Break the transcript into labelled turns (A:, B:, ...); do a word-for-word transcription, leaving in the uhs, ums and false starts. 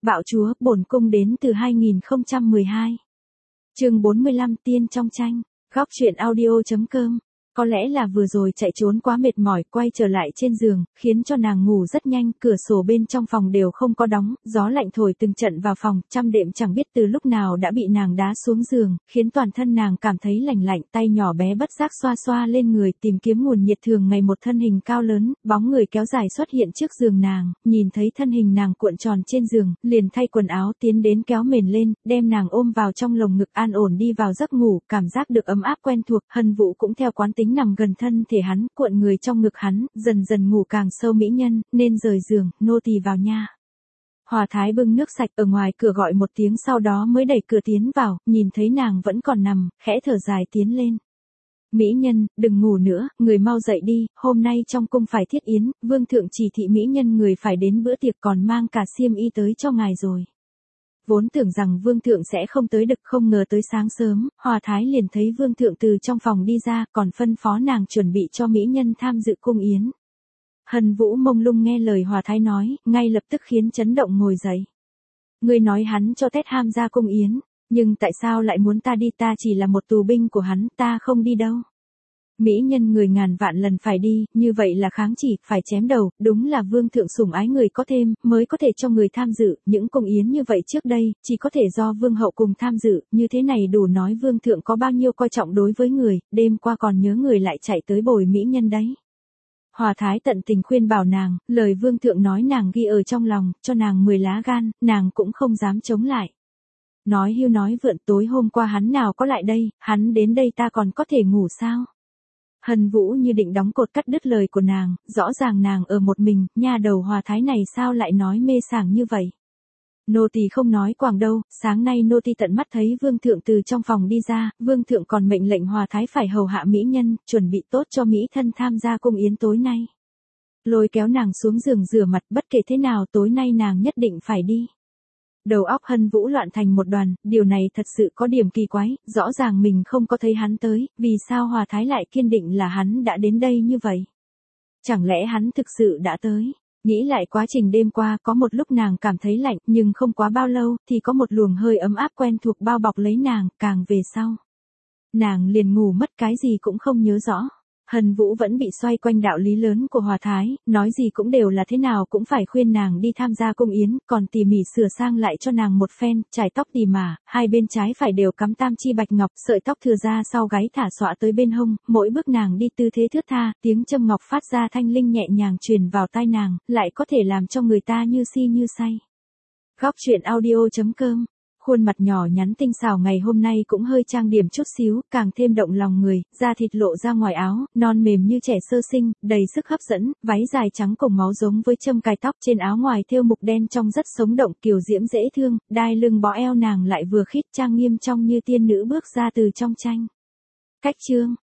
A: Bạo chúa, bổn cung đến từ hai nghìn không trăm mười hai. Chương bốn mươi lăm Tiên trong tranh. Góc truyện audio chấm com. Có lẽ là vừa rồi chạy trốn quá mệt mỏi, quay trở lại trên giường, khiến cho nàng ngủ rất nhanh, cửa sổ bên trong phòng đều không có đóng, gió lạnh thổi từng trận vào phòng, trăm đệm chẳng biết từ lúc nào đã bị nàng đá xuống giường, khiến toàn thân nàng cảm thấy lạnh lạnh, tay nhỏ bé bất giác xoa xoa lên người, tìm kiếm nguồn nhiệt. Thường ngày một thân hình cao lớn, bóng người kéo dài xuất hiện trước giường nàng, nhìn thấy thân hình nàng cuộn tròn trên giường, liền thay quần áo tiến đến kéo mền lên, đem nàng ôm vào trong lồng ngực an ổn đi vào giấc ngủ, cảm giác được ấm áp quen thuộc. Hân Vũ cũng theo quán tính nằm gần thân thể hắn, cuộn người trong ngực hắn, dần dần ngủ càng sâu. Mỹ nhân, nên rời giường, nô tỳ vào nha. Hòa Thái bưng nước sạch ở ngoài cửa gọi một tiếng, sau đó mới đẩy cửa tiến vào, nhìn thấy nàng vẫn còn nằm, khẽ thở dài tiến lên. Mỹ nhân, đừng ngủ nữa, người mau dậy đi, hôm nay trong cung phải thiết yến, vương thượng chỉ thị mỹ nhân người phải đến bữa tiệc, còn mang cả xiêm y tới cho ngài rồi. Vốn tưởng rằng vương thượng sẽ không tới được, không ngờ tới sáng sớm, Hòa Thái liền thấy vương thượng từ trong phòng đi ra, còn phân phó nàng chuẩn bị cho mỹ nhân tham dự cung yến. Hân Vũ mông lung nghe lời Hòa Thái nói, ngay lập tức khiến chấn động ngồi dậy. Ngươi nói hắn cho Tét Ham ra cung yến, nhưng tại sao lại muốn ta đi? Ta chỉ là một tù binh của hắn, ta không đi đâu. Mỹ nhân người ngàn vạn lần phải đi, như vậy là kháng chỉ, phải chém đầu, đúng là vương thượng sủng ái người có thêm, mới có thể cho người tham dự, những cung yến như vậy trước đây, chỉ có thể do vương hậu cùng tham dự, như thế này đủ nói vương thượng có bao nhiêu coi trọng đối với người, đêm qua còn nhớ người lại chạy tới bồi mỹ nhân đấy. Hòa Thái tận tình khuyên bảo nàng, lời vương thượng nói nàng ghi ở trong lòng, cho nàng mười lá gan, nàng cũng không dám chống lại. Nói hưu nói vượn, tối hôm qua hắn nào có lại đây, hắn đến đây ta còn có thể ngủ sao? Hân Vũ như định đóng cột cắt đứt lời của nàng, rõ ràng nàng ở một mình, nha đầu Hòa Thái này sao lại nói mê sảng như vậy? Nô tỳ không nói quảng đâu, sáng nay nô tỳ tận mắt thấy vương thượng từ trong phòng đi ra, vương thượng còn mệnh lệnh Hòa Thái phải hầu hạ mỹ nhân, chuẩn bị tốt cho mỹ thân tham gia cung yến tối nay. Lôi kéo nàng xuống giường rửa mặt, bất kể thế nào tối nay nàng nhất định phải đi. Đầu óc Hân Vũ loạn thành một đoàn, điều này thật sự có điểm kỳ quái, rõ ràng mình không có thấy hắn tới, vì sao Hòa Thái lại kiên định là hắn đã đến đây như vậy? Chẳng lẽ hắn thực sự đã tới? Nghĩ lại quá trình đêm qua, có một lúc nàng cảm thấy lạnh, nhưng không quá bao lâu, thì có một luồng hơi ấm áp quen thuộc bao bọc lấy nàng, càng về sau. Nàng liền ngủ mất, cái gì cũng không nhớ rõ. Hân Vũ vẫn bị xoay quanh đạo lý lớn của Hòa Thái, nói gì cũng đều là thế nào cũng phải khuyên nàng đi tham gia cung yến, còn tỉ mỉ sửa sang lại cho nàng một phen, chải tóc tỉ mà, hai bên trái phải đều cắm tam chi bạch ngọc, sợi tóc thừa ra sau gáy thả xõa tới bên hông, mỗi bước nàng đi tư thế thướt tha, tiếng châm ngọc phát ra thanh linh nhẹ nhàng truyền vào tai nàng, lại có thể làm cho người ta như si như say. Góc truyện audio chấm com. Khuôn mặt nhỏ nhắn tinh xảo ngày hôm nay cũng hơi trang điểm chút xíu, càng thêm động lòng người, da thịt lộ ra ngoài áo, non mềm như trẻ sơ sinh, đầy sức hấp dẫn, váy dài trắng cùng máu giống với châm cài tóc, trên áo ngoài thêu mục đen trong rất sống động, kiều diễm dễ thương, đai lưng bó eo nàng lại vừa khít trang nghiêm trong như tiên nữ bước ra từ trong tranh. Cách chương.